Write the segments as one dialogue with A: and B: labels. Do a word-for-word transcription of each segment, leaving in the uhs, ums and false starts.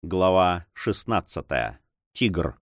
A: Глава шестнадцатая. Тигр.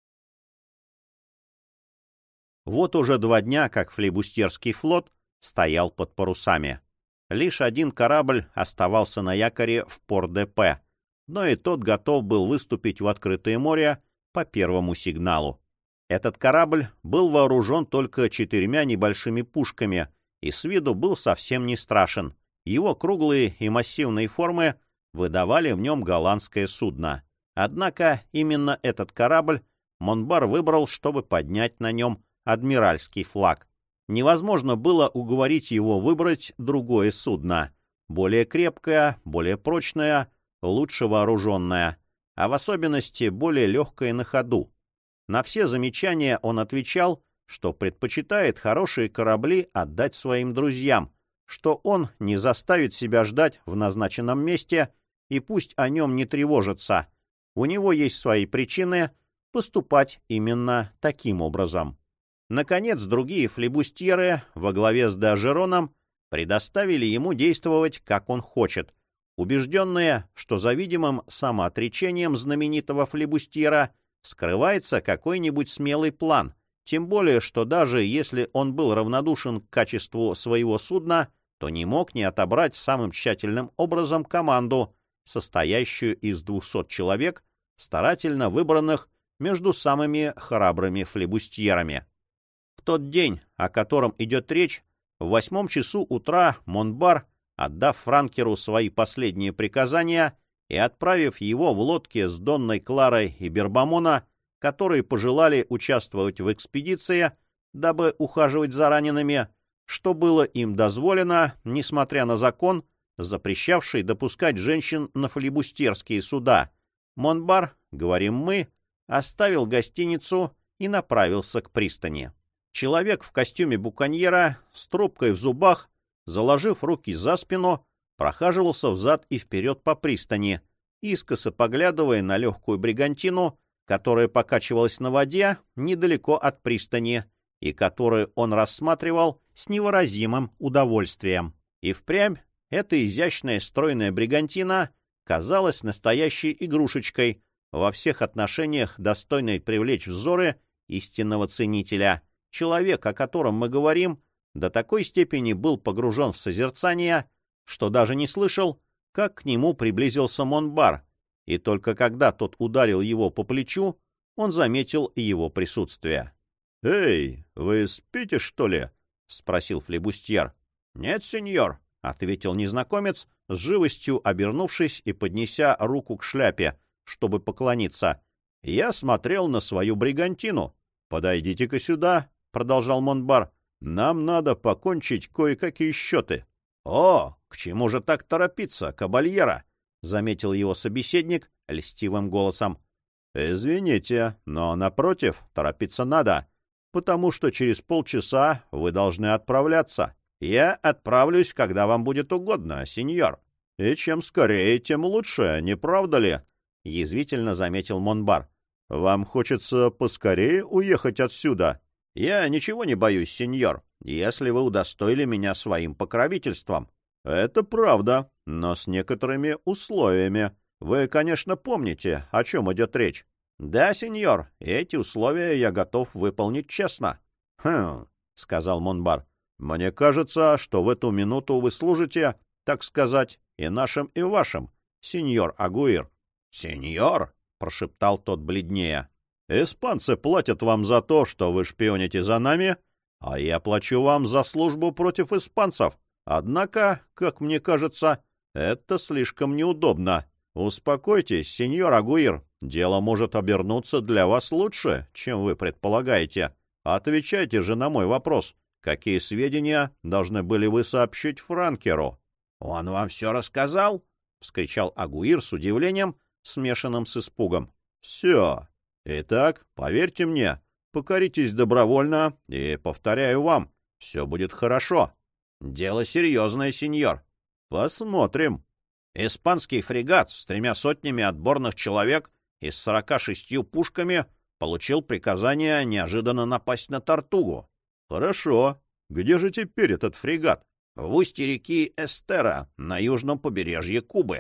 A: Вот уже два дня, как флибустерский флот стоял под парусами. Лишь один корабль оставался на якоре в Пор-де-Пе, но и тот готов был выступить в открытое море по первому сигналу. Этот корабль был вооружен только четырьмя небольшими пушками и с виду был совсем не страшен. Его круглые и массивные формы выдавали в нем голландское судно. Однако именно этот корабль Монбар выбрал, чтобы поднять на нем адмиральский флаг. Невозможно было уговорить его выбрать другое судно, более крепкое, более прочное, лучше вооруженное, а в особенности более легкое на ходу. На все замечания он отвечал, что предпочитает хорошие корабли отдать своим друзьям, что он не заставит себя ждать в назначенном месте и пусть о нем не тревожатся. У него есть свои причины поступать именно таким образом. Наконец, другие флибустьеры во главе с Д'Ажероном предоставили ему действовать, как он хочет, убежденные, что за видимым самоотречением знаменитого флибустьера скрывается какой-нибудь смелый план, тем более, что даже если он был равнодушен к качеству своего судна, то не мог не отобрать самым тщательным образом команду, состоящую из двухсот человек, старательно выбранных между самыми храбрыми флибустьерами. В тот день, о котором идет речь, в восьмом часу утра Монбар, отдав Франкеру свои последние приказания и отправив его в лодке с Донной Кларой и Бербамона, которые пожелали участвовать в экспедиции, дабы ухаживать за ранеными, что было им дозволено, несмотря на закон, запрещавший допускать женщин на флибустерские суда, Монбар, говорим мы, оставил гостиницу и направился к пристани. Человек в костюме буконьера, с трубкой в зубах, заложив руки за спину, прохаживался взад и вперед по пристани, искоса поглядывая на легкую бригантину, которая покачивалась на воде недалеко от пристани и которую он рассматривал с невыразимым удовольствием. И впрямь эта изящная стройная бригантина казалась настоящей игрушечкой, во всех отношениях достойной привлечь взоры истинного ценителя. Человек, о котором мы говорим, до такой степени был погружен в созерцание, что даже не слышал, как к нему приблизился Монбар, и только когда тот ударил его по плечу, он заметил его присутствие. — Эй, вы спите, что ли? — спросил флибустьер. — Нет, сеньор, — ответил незнакомец, с живостью обернувшись и поднеся руку к шляпе, чтобы поклониться. — Я смотрел на свою бригантину. — Подойдите-ка сюда, — продолжал Монбар. — Нам надо покончить кое-какие счеты. — О, к чему же так торопиться, кабальера? — заметил его собеседник льстивым голосом. — Извините, но, напротив, торопиться надо, потому что через полчаса вы должны отправляться. Я отправлюсь, когда вам будет угодно, сеньор. И чем скорее, тем лучше, не правда ли? — язвительно заметил Монбар. — Вам хочется поскорее уехать отсюда? — Я ничего не боюсь, сеньор, если вы удостоили меня своим покровительством. — Это правда, но с некоторыми условиями. Вы, конечно, помните, о чем идет речь. — Да, сеньор, эти условия я готов выполнить честно. — Хм, — сказал Монбар. — Мне кажется, что в эту минуту вы служите, так сказать, и нашим, и вашим, сеньор Агуир. — Сеньор, — прошептал тот бледнее, — испанцы платят вам за то, что вы шпионите за нами, а я плачу вам за службу против испанцев. Однако, как мне кажется, это слишком неудобно. Успокойтесь, сеньор Агуир, дело может обернуться для вас лучше, чем вы предполагаете. Отвечайте же на мой вопрос. Какие сведения должны были вы сообщить Франкеру? — Он вам все рассказал? — вскричал Агуир с удивлением, смешанным с испугом. — Все. Итак, поверьте мне, покоритесь добровольно, и, повторяю вам, все будет хорошо. — Дело серьезное, сеньор. — Посмотрим. Испанский фрегат с тремя сотнями отборных человек и с сорока шестью пушками получил приказание неожиданно напасть на Тортугу. — Хорошо. Где же теперь этот фрегат? — В устье реки Эстера, на южном побережье Кубы. —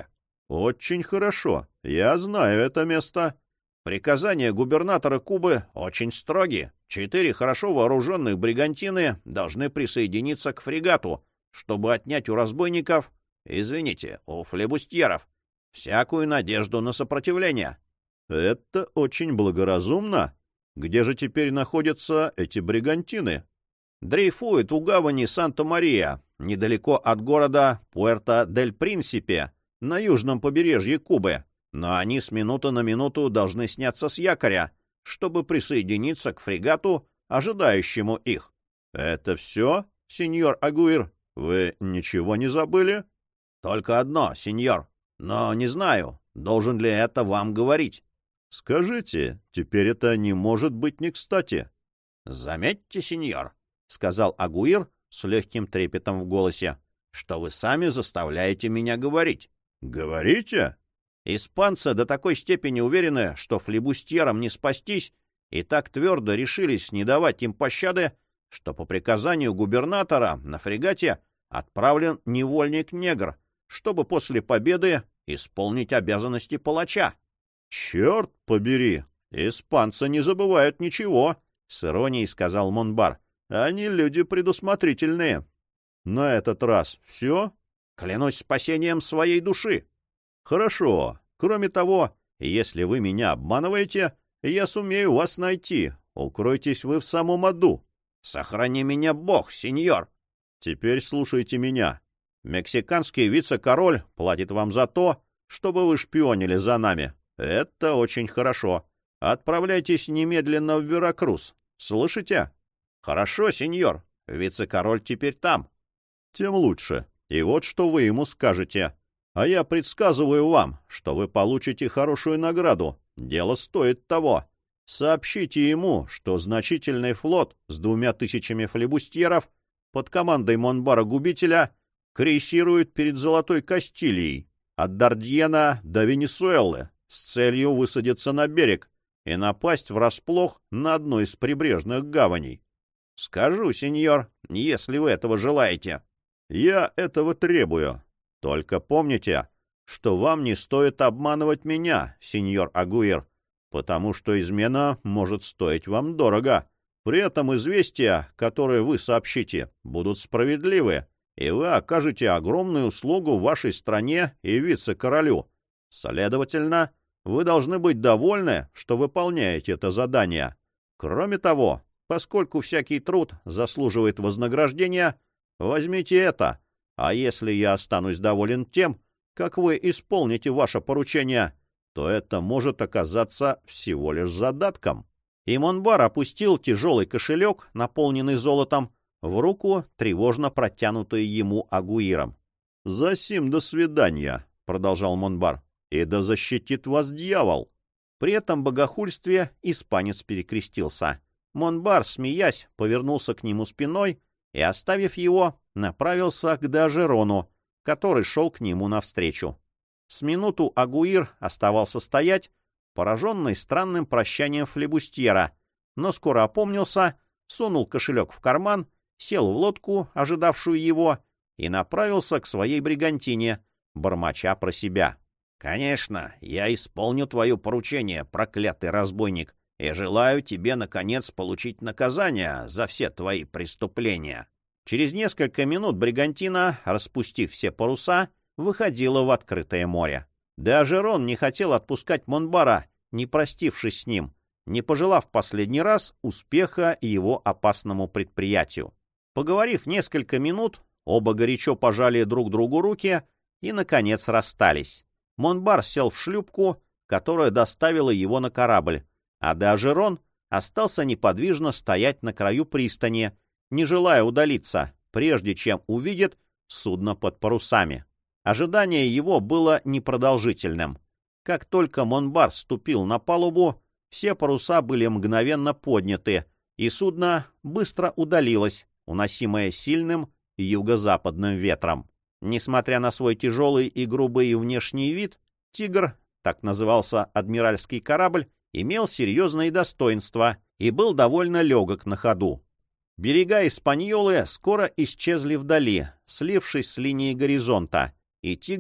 A: Очень хорошо. Я знаю это место. Приказания губернатора Кубы очень строгие. Четыре хорошо вооруженных бригантины должны присоединиться к фрегату, чтобы отнять у разбойников, извините, у флебустьеров, всякую надежду на сопротивление. Это очень благоразумно. Где же теперь находятся эти бригантины? Дрейфуют у гавани Санта-Мария, недалеко от города Пуэрто-дель-Принсипе, на южном побережье Кубы. Но они с минуты на минуту должны сняться с якоря, чтобы присоединиться к фрегату, ожидающему их. — Это все, сеньор Агуир? Вы ничего не забыли? — Только одно, сеньор. Но не знаю, должен ли это вам говорить. — Скажите, теперь это не может быть не кстати. — Заметьте, сеньор, — сказал Агуир с легким трепетом в голосе, — что вы сами заставляете меня говорить. — Говорите? Испанцы до такой степени уверены, что флебустьерам не спастись, и так твердо решились не давать им пощады, что по приказанию губернатора на фрегате отправлен невольник-негр, чтобы после победы исполнить обязанности палача. — Черт побери! Испанцы не забывают ничего, — с иронией сказал Монбар. — Они люди предусмотрительные. — На этот раз все? — Клянусь спасением своей души. — Хорошо. Кроме того, если вы меня обманываете, я сумею вас найти. Укройтесь вы в самом аду. — Сохрани меня Бог, сеньор. — Теперь слушайте меня. Мексиканский вице-король платит вам за то, чтобы вы шпионили за нами. Это очень хорошо. Отправляйтесь немедленно в Веракрус. Слышите? — Хорошо, сеньор. Вице-король теперь там. — Тем лучше. И вот что вы ему скажете. А я предсказываю вам, что вы получите хорошую награду. Дело стоит того. Сообщите ему, что значительный флот с двумя тысячами флебустьеров под командой Монбара-губителя крейсирует перед Золотой Кастилией от Дардьена до Венесуэлы с целью высадиться на берег и напасть врасплох на одну из прибрежных гаваней. Скажу, сеньор, если вы этого желаете. Я этого требую. Только помните, что вам не стоит обманывать меня, сеньор Агуир, потому что измена может стоить вам дорого. При этом известия, которые вы сообщите, будут справедливы, и вы окажете огромную услугу вашей стране и вице-королю. Следовательно, вы должны быть довольны, что выполняете это задание. Кроме того, поскольку всякий труд заслуживает вознаграждения, возьмите это. А если я останусь доволен тем, как вы исполните ваше поручение, то это может оказаться всего лишь задатком. И Монбар опустил тяжелый кошелек, наполненный золотом, в руку, тревожно протянутую ему Агуиром. — «Засим до свидания», — продолжал Монбар, — «и да защитит вас дьявол». При этом богохульстве испанец перекрестился. Монбар, смеясь, повернулся к нему спиной и, оставив его, направился к Деажерону, который шел к нему навстречу. С минуту Агуир оставался стоять, пораженный странным прощанием флебустьера, но скоро опомнился, сунул кошелек в карман, сел в лодку, ожидавшую его, и направился к своей бригантине, бормоча про себя. — Конечно, я исполню твое поручение, проклятый разбойник, и желаю тебе, наконец, получить наказание за все твои преступления. Через несколько минут бригантина, распустив все паруса, выходила в открытое море. Деажерон не хотел отпускать Монбара, не простившись с ним, не пожелав последний раз успеха его опасному предприятию. Поговорив несколько минут, оба горячо пожали друг другу руки и, наконец, расстались. Монбар сел в шлюпку, которая доставила его на корабль, а Деажерон остался неподвижно стоять на краю пристани, не желая удалиться, прежде чем увидит судно под парусами. Ожидание его было непродолжительным. Как только Монбар ступил на палубу, все паруса были мгновенно подняты, и судно быстро удалилось, уносимое сильным юго-западным ветром. Несмотря на свой тяжелый и грубый внешний вид, «Тигр», так назывался адмиральский корабль, имел серьезные достоинства и был довольно легок на ходу. Берега Испаньолы скоро исчезли вдали, слившись с линией горизонта, и «Тигр»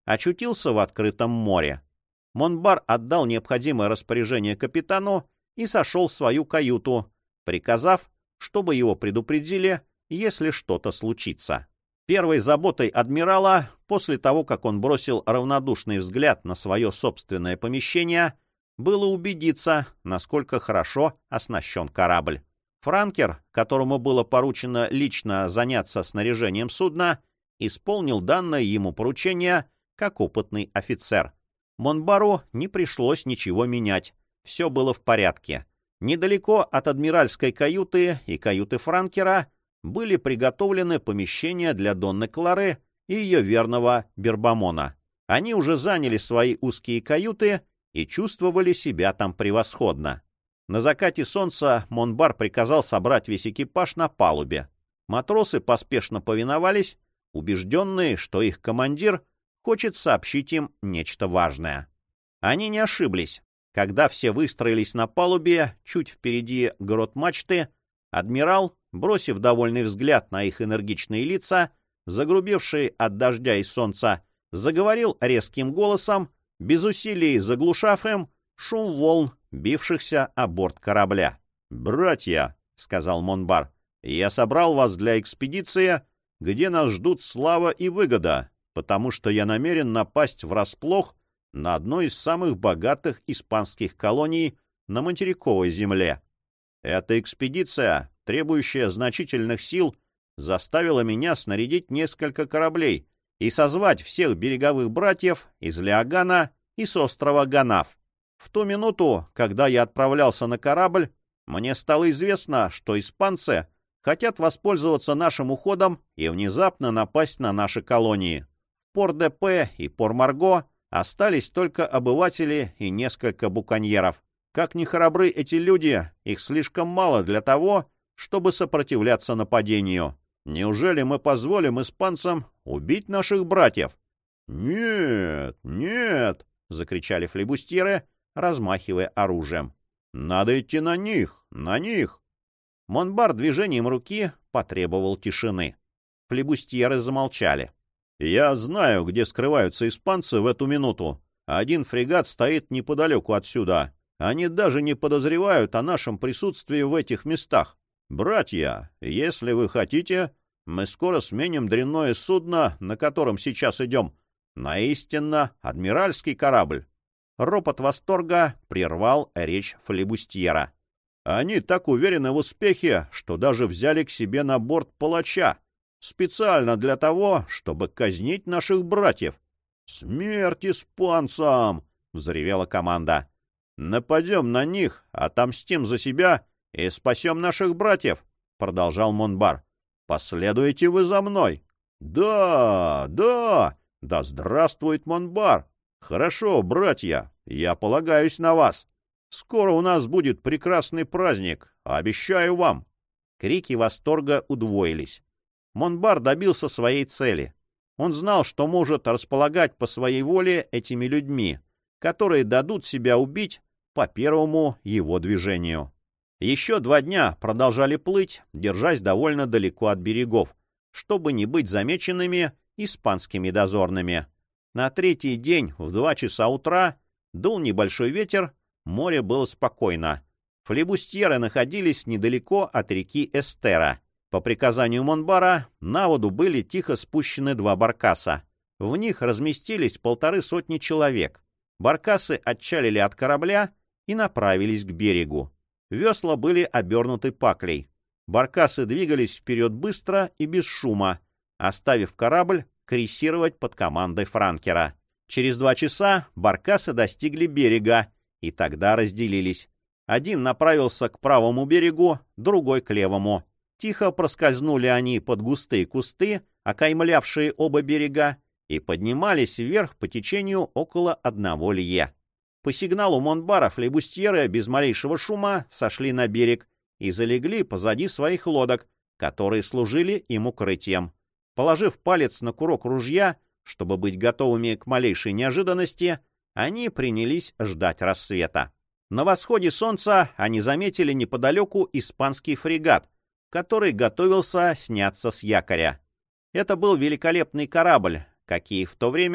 A: очутился в открытом море. Монбар отдал необходимое распоряжение капитану и сошел в свою каюту, приказав, чтобы его предупредили, если что-то случится. Первой заботой адмирала, после того, как он бросил равнодушный взгляд на свое собственное помещение, было убедиться, насколько хорошо оснащен корабль. Франкер, которому было поручено лично заняться снаряжением судна, исполнил данное ему поручение как опытный офицер. Монбару не пришлось ничего менять, все было в порядке. Недалеко от адмиральской каюты и каюты Франкера были приготовлены помещения для Донны Клары и ее верного Бербамона. Они уже заняли свои узкие каюты и чувствовали себя там превосходно. На закате солнца Монбар приказал собрать весь экипаж на палубе. Матросы поспешно повиновались, убежденные, что их командир хочет сообщить им нечто важное. Они не ошиблись. Когда все выстроились на палубе, чуть впереди грот мачты, адмирал, бросив довольный взгляд на их энергичные лица, загрубевшие от дождя и солнца, заговорил резким голосом, без усилий заглушав им шум волн, бившихся о борт корабля. «Братья», — сказал Монбар, — «я собрал вас для экспедиции, где нас ждут слава и выгода, потому что я намерен напасть врасплох на одной из самых богатых испанских колоний на материковой земле. Эта экспедиция, требующая значительных сил, заставила меня снарядить несколько кораблей и созвать всех береговых братьев из Леогана и с острова Ганаф. В ту минуту, когда я отправлялся на корабль, мне стало известно, что испанцы хотят воспользоваться нашим уходом и внезапно напасть на наши колонии. В Пор-де-Пе и Пор-Марго остались только обыватели и несколько буконьеров. Как ни храбры эти люди, их слишком мало для того, чтобы сопротивляться нападению. Неужели мы позволим испанцам убить наших братьев? — Нет, нет! — закричали флибустьеры, размахивая оружием. — Надо идти на них, на них! Монбар движением руки потребовал тишины. Флибустьеры замолчали. — Я знаю, где скрываются испанцы в эту минуту. Один фрегат стоит неподалеку отсюда. Они даже не подозревают о нашем присутствии в этих местах. Братья, если вы хотите, мы скоро сменим дрянное судно, на котором сейчас идем, на истинно адмиральский корабль. Ропот восторга прервал речь флибустьера. Они так уверены в успехе, что даже взяли к себе на борт палача, специально для того, чтобы казнить наших братьев. «Смерть испанцам!» — взревела команда. «Нападем на них, отомстим за себя и спасем наших братьев», — продолжал Монбар. «Последуете вы за мной». «Да, да, да здравствует Монбар! Хорошо, братья, я полагаюсь на вас. Скоро у нас будет прекрасный праздник, обещаю вам». Крики восторга удвоились. Монбар добился своей цели. Он знал, что может располагать по своей воле этими людьми, которые дадут себя убить по первому его движению. Еще два дня продолжали плыть, держась довольно далеко от берегов, чтобы не быть замеченными испанскими дозорными. На третий день в два часа утра дул небольшой ветер, море было спокойно. Флибустьеры находились недалеко от реки Эстера. По приказанию Монбара на воду были тихо спущены два баркаса. В них разместились полторы сотни человек. Баркасы отчалили от корабля и направились к берегу. Весла были обернуты паклей. Баркасы двигались вперед быстро и без шума, оставив корабль крейсировать под командой Франкера. Через два часа баркасы достигли берега и тогда разделились. Один направился к правому берегу, другой к левому. Тихо проскользнули они под густые кусты, окаймлявшие оба берега, и поднимались вверх по течению около одного лье. По сигналу Монбара флибустьеры без малейшего шума сошли на берег и залегли позади своих лодок, которые служили им укрытием. Положив палец на курок ружья, чтобы быть готовыми к малейшей неожиданности, они принялись ждать рассвета. На восходе солнца они заметили неподалеку испанский фрегат, который готовился сняться с якоря. Это был великолепный корабль, какие в то время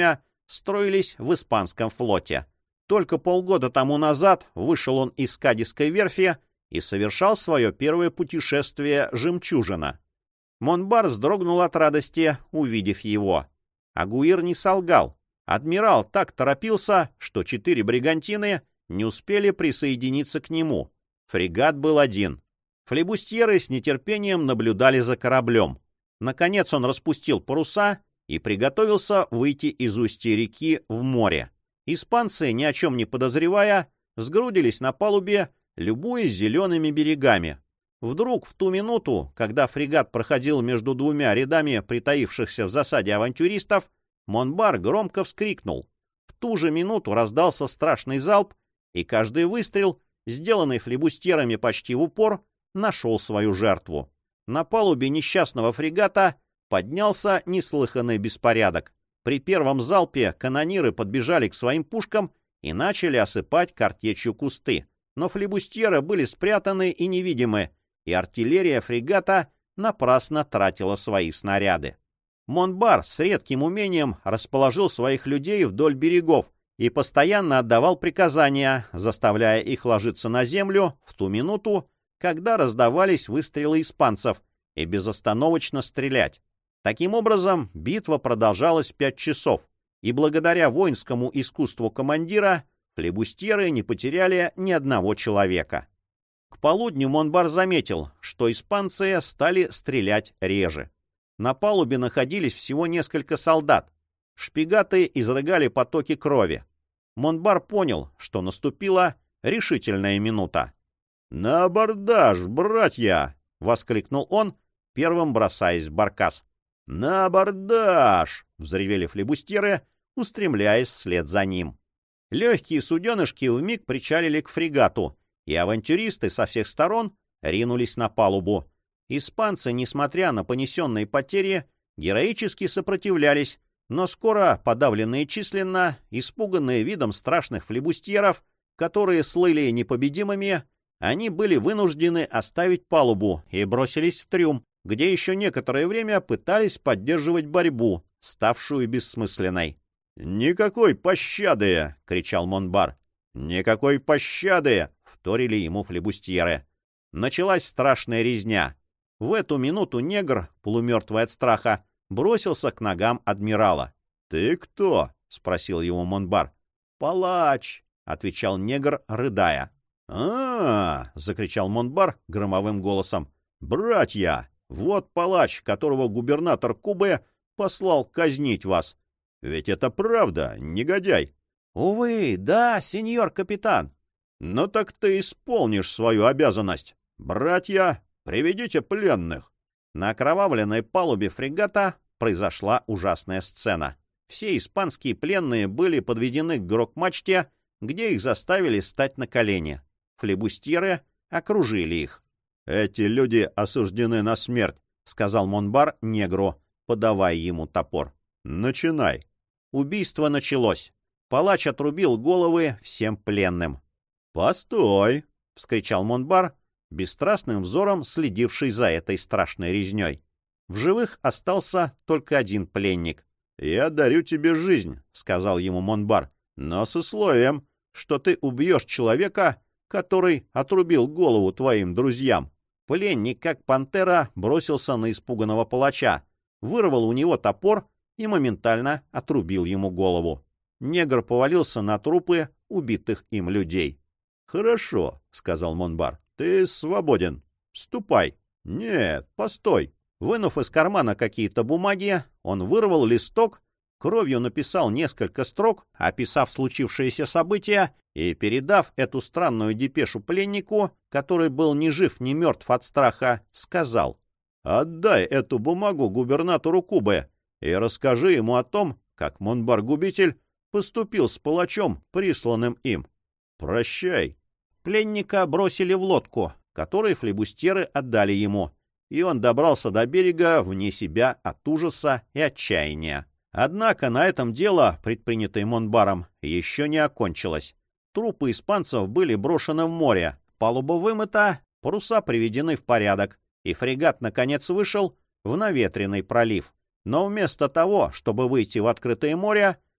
A: строились в испанском флоте. Только полгода тому назад вышел он из Кадисской верфи и совершал свое первое путешествие «Жемчужина». Монбар вздрогнул от радости, увидев его. Агуир не солгал. Адмирал так торопился, что четыре бригантины не успели присоединиться к нему. Фрегат был один. Флебустьеры с нетерпением наблюдали за кораблем. Наконец он распустил паруса и приготовился выйти из устья реки в море. Испанцы, ни о чем не подозревая, сгрудились на палубе, любуясь зелеными берегами. Вдруг в ту минуту, когда фрегат проходил между двумя рядами притаившихся в засаде авантюристов, Монбар громко вскрикнул. В ту же минуту раздался страшный залп, и каждый выстрел, сделанный флебустьерами почти в упор, нашел свою жертву. На палубе несчастного фрегата поднялся неслыханный беспорядок. При первом залпе канониры подбежали к своим пушкам и начали осыпать картечью кусты. Но флебустьеры были спрятаны и невидимы, и артиллерия фрегата напрасно тратила свои снаряды. Монбар с редким умением расположил своих людей вдоль берегов и постоянно отдавал приказания, заставляя их ложиться на землю в ту минуту, когда раздавались выстрелы испанцев, и безостановочно стрелять. Таким образом, битва продолжалась пять часов, и благодаря воинскому искусству командира флебустьеры не потеряли ни одного человека. К полудню Монбар заметил, что испанцы стали стрелять реже. На палубе находились всего несколько солдат. Шпигаты изрыгали потоки крови. Монбар понял, что наступила решительная минута. «На абордаж, братья!» — воскликнул он, первым бросаясь в баркас. «На абордаж!» — взревели флебустьеры, устремляясь вслед за ним. Легкие суденышки вмиг причалили к фрегату, и авантюристы со всех сторон ринулись на палубу. Испанцы, несмотря на понесенные потери, героически сопротивлялись, но скоро, подавленные численно, испуганные видом страшных флебустьеров, которые слыли непобедимыми, они были вынуждены оставить палубу и бросились в трюм, где еще некоторое время пытались поддерживать борьбу, ставшую бессмысленной. «Никакой пощады!» — кричал Монбар. «Никакой пощады!» — вторили ему флебустьеры. Началась страшная резня. В эту минуту негр, полумертвый от страха, бросился к ногам адмирала. «Ты кто?» — спросил его Монбар. «Палач!» — отвечал негр, рыдая. «А-а-а!» — закричал Монбар громовым голосом. «Братья! Вот палач, которого губернатор Кубы послал казнить вас. Ведь это правда, негодяй!» «Увы, да, сеньор капитан!» «Ну так ты исполнишь свою обязанность. Братья, приведите пленных!» На окровавленной палубе фрегата произошла ужасная сцена. Все испанские пленные были подведены к грот-мачте, где их заставили стать на колени. Флебустьеры окружили их. «Эти люди осуждены на смерть», — сказал Монбар негру, подавая ему топор. «Начинай». Убийство началось. Палач отрубил головы всем пленным. «Постой!» — вскричал Монбар, бесстрастным взором следивший за этой страшной резней. В живых остался только один пленник. «Я дарю тебе жизнь», — сказал ему Монбар, — «но с условием, что ты убьешь человека, который отрубил голову твоим друзьям». Пленник, как пантера, бросился на испуганного палача, вырвал у него топор и моментально отрубил ему голову. Негр повалился на трупы убитых им людей. «Хорошо», — сказал Монбар, — «ты свободен. Ступай». «Нет, постой». Вынув из кармана какие-то бумаги, он вырвал листок, кровью написал несколько строк, описав случившееся событие, и, передав эту странную депешу пленнику, который был ни жив, ни мертв от страха, сказал: «Отдай эту бумагу губернатору Кубы и расскажи ему о том, как Монбар-губитель поступил с палачом, присланным им. Прощай». Пленника бросили в лодку, которую флебустьеры отдали ему, и он добрался до берега вне себя от ужаса и отчаяния. Однако на этом дело, предпринятое Монбаром, еще не окончилось. Трупы испанцев были брошены в море, палуба вымыта, паруса приведены в порядок, и фрегат, наконец, вышел в наветренный пролив. Но вместо того, чтобы выйти в открытое море,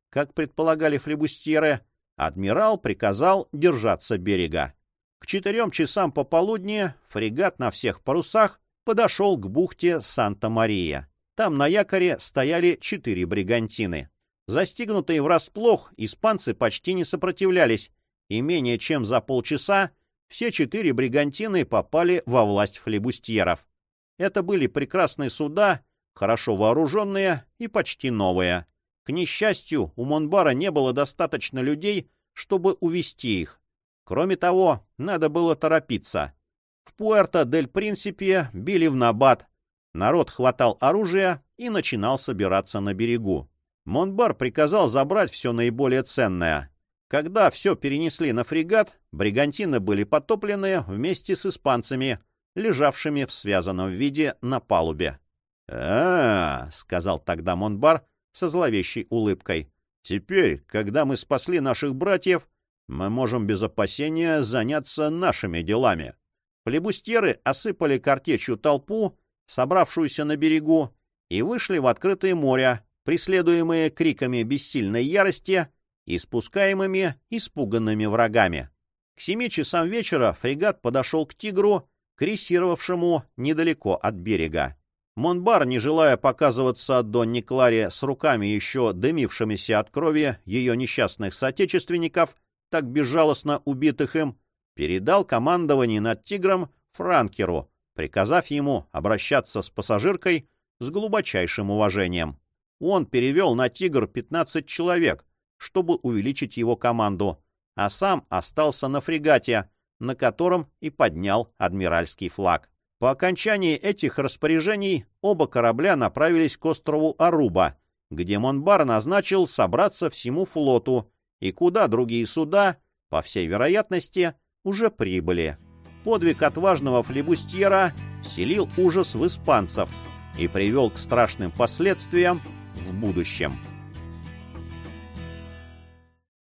A: как предполагали флибустьеры, адмирал приказал держаться берега. К четырем часам пополудни фрегат на всех парусах подошел к бухте Санта-Мария. Там на якоре стояли четыре бригантины. Застигнутые врасплох, испанцы почти не сопротивлялись, и менее чем за полчаса все четыре бригантины попали во власть флибустьеров. Это были прекрасные суда, хорошо вооруженные и почти новые. К несчастью, у Монбара не было достаточно людей, чтобы увести их. Кроме того, надо было торопиться. В Пуэрто-дель-Принсипе били в набат. Народ хватал оружие и начинал собираться на берегу. Монбар приказал забрать все наиболее ценное. Когда все перенесли на фрегат, бригантины были потоплены вместе с испанцами, лежавшими в связанном виде на палубе. «А-а-а», — сказал тогда Монбар со зловещей улыбкой, — «теперь, когда мы спасли наших братьев, мы можем без опасения заняться нашими делами». Флибустьеры осыпали картечью толпу, собравшуюся на берегу, и вышли в открытое море, преследуемые криками бессильной ярости и спускаемыми испуганными врагами. К семи часам вечера фрегат подошел к «Тигру», крейсировавшему недалеко от берега. Монбар, не желая показываться Донне Кларе с руками еще дымившимися от крови ее несчастных соотечественников, так безжалостно убитых им, передал командование над «Тигром» Франкеру, приказав ему обращаться с пассажиркой с глубочайшим уважением. Он перевел на «Тигр» пятнадцать человек, чтобы увеличить его команду, а сам остался на фрегате, на котором и поднял адмиральский флаг. По окончании этих распоряжений оба корабля направились к острову Аруба, где Монбар назначил собраться всему флоту, и куда другие суда, по всей вероятности, уже прибыли. Подвиг отважного флибустьера вселил ужас в испанцев и привел к страшным последствиям в будущем.